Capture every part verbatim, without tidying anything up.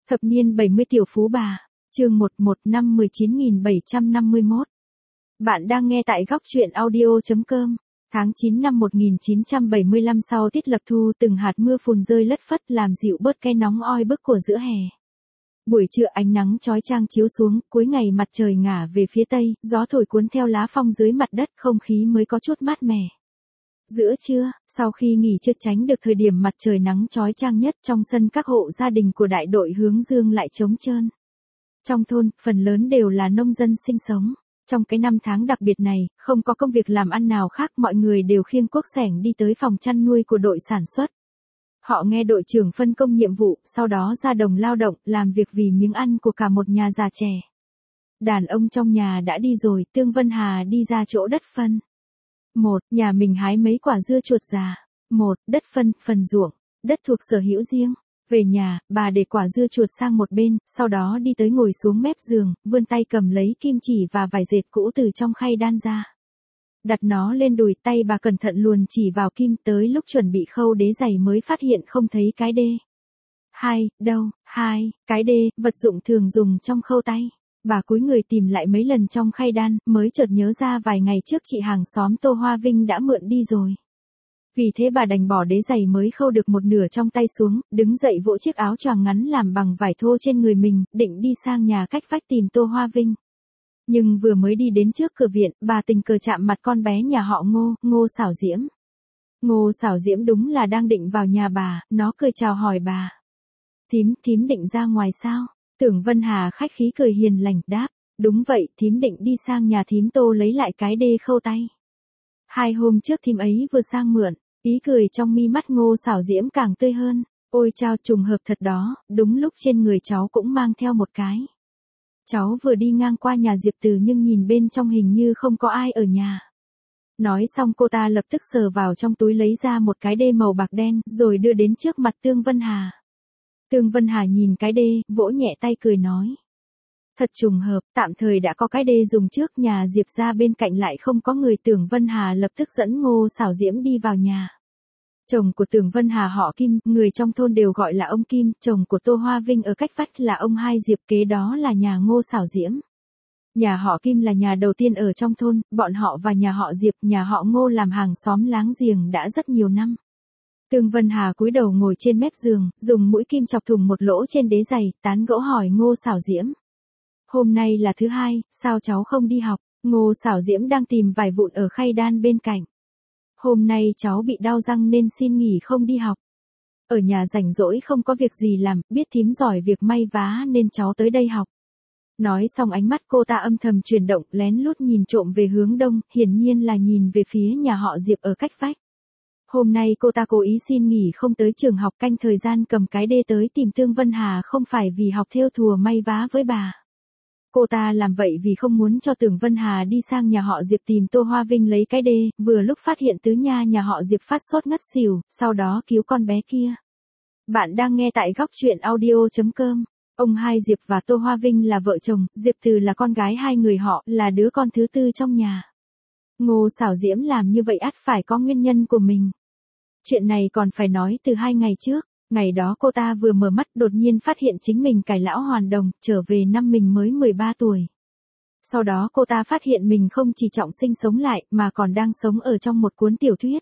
Thập niên bảy mươi tiểu phú bà, chương một một năm mười chín nghìn bảy trăm năm mươi mốt. Bạn đang nghe tại góc truyện audio chấm com. Tháng chín năm một nghìn chín trăm bảy mươi lăm, sau tiết lập thu, từng hạt mưa phùn rơi lất phất làm dịu bớt cái nóng oi bức của giữa hè. Buổi trưa ánh nắng chói chang chiếu xuống, cuối ngày mặt trời ngả về phía tây, gió thổi cuốn theo lá phong dưới mặt đất, không khí mới có chút mát mẻ. Giữa trưa, sau khi nghỉ trưa tránh được thời điểm mặt trời nắng chói chang nhất, trong sân các hộ gia đình của đại đội Hướng Dương lại trống trơn. Trong thôn, phần lớn đều là nông dân sinh sống. Trong cái năm tháng đặc biệt này, không có công việc làm ăn nào khác, mọi người đều khiêng cuốc xẻng đi tới phòng chăn nuôi của đội sản xuất. Họ nghe đội trưởng phân công nhiệm vụ, sau đó ra đồng lao động, làm việc vì miếng ăn của cả một nhà già trẻ. Đàn ông trong nhà đã đi rồi, Tương Vân Hà đi ra chỗ đất phân. Một, nhà mình hái mấy quả dưa chuột già. Một, đất phân, phần ruộng, đất thuộc sở hữu riêng. Về nhà, bà để quả dưa chuột sang một bên, sau đó đi tới ngồi xuống mép giường, vươn tay cầm lấy kim chỉ và vải dệt cũ từ trong khay đan ra. Đặt nó lên đùi, tay bà cẩn thận luồn chỉ vào kim, tới lúc chuẩn bị khâu đế giày mới phát hiện không thấy cái đê. Hai, đâu, hai, cái đê, vật dụng thường dùng trong khâu tay. Bà cúi người tìm lại mấy lần trong khay đan, mới chợt nhớ ra vài ngày trước chị hàng xóm Tô Hoa Vinh đã mượn đi rồi. Vì thế bà đành bỏ đế giày mới khâu được một nửa trong tay xuống, đứng dậy vỗ chiếc áo choàng ngắn làm bằng vải thô trên người mình, định đi sang nhà cách vách tìm Tô Hoa Vinh. Nhưng vừa mới đi đến trước cửa viện, bà tình cờ chạm mặt con bé nhà họ Ngô, Ngô Xảo Diễm. Ngô Xảo Diễm đúng là đang định vào nhà bà, nó cười chào hỏi bà. Thím, thím định ra ngoài sao? Tưởng Vân Hà khách khí cười hiền lành, đáp. Đúng vậy, thím định đi sang nhà thím Tô lấy lại cái đê khâu tay. Hai hôm trước thím ấy vừa sang mượn, ý cười trong mi mắt Ngô Xảo Diễm càng tươi hơn. Ôi chao, trùng hợp thật đó, đúng lúc trên người cháu cũng mang theo một cái. Cháu vừa đi ngang qua nhà Diệp Từ nhưng nhìn bên trong hình như không có ai ở nhà. Nói xong cô ta lập tức sờ vào trong túi lấy ra một cái đê màu bạc đen, rồi đưa đến trước mặt Tương Vân Hà. Tương Vân Hà nhìn cái đê, vỗ nhẹ tay cười nói. Thật trùng hợp, tạm thời đã có cái đê dùng trước, nhà Diệp ra bên cạnh lại không có người. Tưởng Vân Hà lập tức dẫn Ngô Xảo Diễm đi vào nhà. Chồng của Tưởng Vân Hà họ Kim, người trong thôn đều gọi là ông Kim, chồng của Tô Hoa Vinh ở cách vách là ông Hai Diệp, kế đó là nhà Ngô Xảo Diễm. Nhà họ Kim là nhà đầu tiên ở trong thôn, bọn họ và nhà họ Diệp, nhà họ Ngô làm hàng xóm láng giềng đã rất nhiều năm. Tương Vân Hà cúi đầu ngồi trên mép giường, dùng mũi kim chọc thủng một lỗ trên đế giày, tán gẫu hỏi Ngô Xảo Diễm. Hôm nay là thứ hai, sao cháu không đi học? Ngô Xảo Diễm đang tìm vài vụn ở khay đan bên cạnh. Hôm nay cháu bị đau răng nên xin nghỉ không đi học. Ở nhà rảnh rỗi không có việc gì làm, biết thím giỏi việc may vá nên cháu tới đây học. Nói xong ánh mắt cô ta âm thầm chuyển động, lén lút nhìn trộm về hướng đông, hiển nhiên là nhìn về phía nhà họ Diệp ở cách vách. Hôm nay cô ta cố ý xin nghỉ không tới trường học, canh thời gian cầm cái đê tới tìm Tương Vân Hà không phải vì học thêu thùa may vá với bà. Cô ta làm vậy vì không muốn cho Tưởng Vân Hà đi sang nhà họ Diệp tìm Tô Hoa Vinh lấy cái đê, vừa lúc phát hiện tứ nha nhà họ Diệp phát sốt ngất xỉu, sau đó cứu con bé kia. Bạn đang nghe tại góc truyện audio chấm com. Ông Hai Diệp và Tô Hoa Vinh là vợ chồng, Diệp Từ là con gái hai người họ, là đứa con thứ tư trong nhà. Ngô Xảo Diễm làm như vậy ắt phải có nguyên nhân của mình. Chuyện này còn phải nói từ hai ngày trước. Ngày đó cô ta vừa mở mắt đột nhiên phát hiện chính mình cải lão hoàn đồng, trở về năm mình mới mười ba tuổi. Sau đó cô ta phát hiện mình không chỉ trọng sinh sống lại mà còn đang sống ở trong một cuốn tiểu thuyết.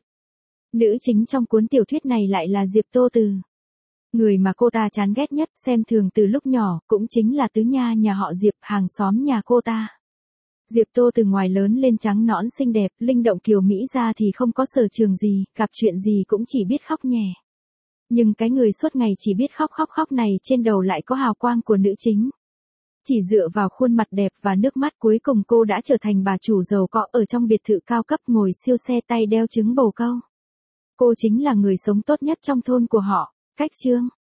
Nữ chính trong cuốn tiểu thuyết này lại là Diệp Tô Từ. Người mà cô ta chán ghét nhất, xem thường từ lúc nhỏ, cũng chính là tứ nha nhà họ Diệp, hàng xóm nhà cô ta. Diệp Tô từ ngoài lớn lên trắng nõn xinh đẹp, linh động kiều mỹ ra thì không có sở trường gì, gặp chuyện gì cũng chỉ biết khóc nhè. Nhưng cái người suốt ngày chỉ biết khóc khóc khóc này trên đầu lại có hào quang của nữ chính. Chỉ dựa vào khuôn mặt đẹp và nước mắt, cuối cùng cô đã trở thành bà chủ giàu có ở trong biệt thự cao cấp, ngồi siêu xe, tay đeo trứng bồ câu. Cô chính là người sống tốt nhất trong thôn của họ. Cách chương,